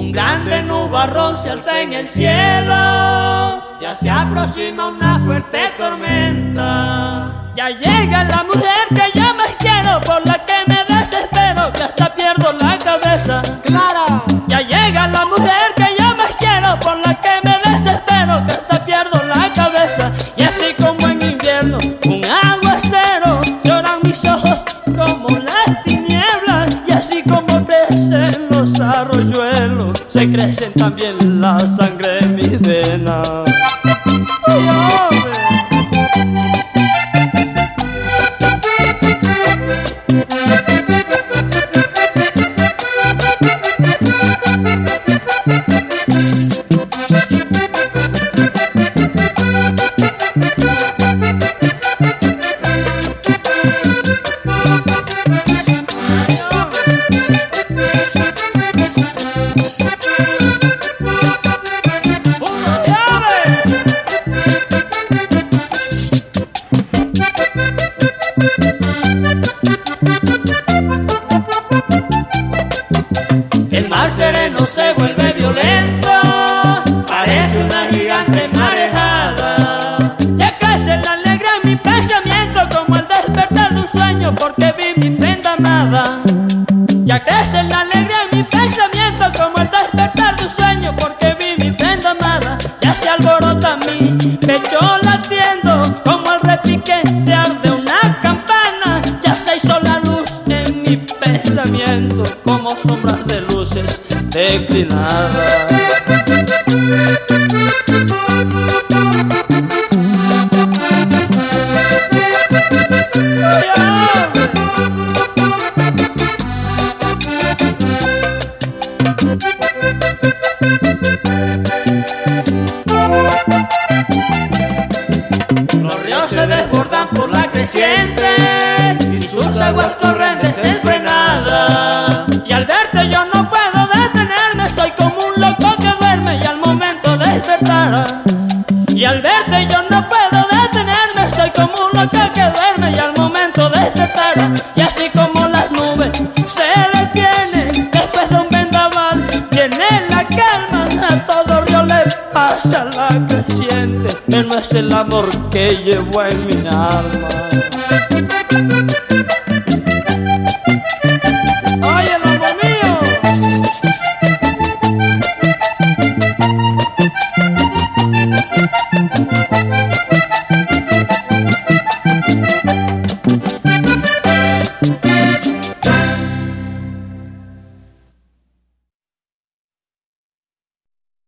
Un grande nubarrón se alza en el cielo, ya se aproxima una fuerte tormenta. Ya llega la mujer que yo más quiero, por la que me desespero, que hasta pierdo la cabeza. Clara. Ya llega la mujer que yo más quiero, por la que me desespero, que hasta pierdo la cabeza. Y así como en invierno un aguacero, lloran mis ojos como las tinieblas. Y así como crecen los arroyuelos, se crecen también la sangre en mis venas. ¡Ay, hombre! El mar sereno se vuelve violento, parece una gigante marejada. Ya crece la alegría en mi pensamiento, como el despertar de un sueño, porque vi mi prenda amada. Ya crece la alegría en mi pensamiento, como el despertar de un sueño, porque vi mi prenda amada. Ya se alborota mi pecho latiendo, como el repiquetear de una campana. Ya se hizo la luz en mi pensamiento, como sombras de luces declinadas. Los ríos se desbordan por la creciente y sus aguas corren desenfrenadas. Y al verte yo no puedo detenerme, soy como un loco que duerme y al momento despertará. Y al verte yo no puedo detenerme, soy como un loco que duerme y al momento despertará. Y así como las nubes se detienen después de un vendaval, viene la calma, a todo río le pasa la creciente, pero no es el amor que llevo en mi alma.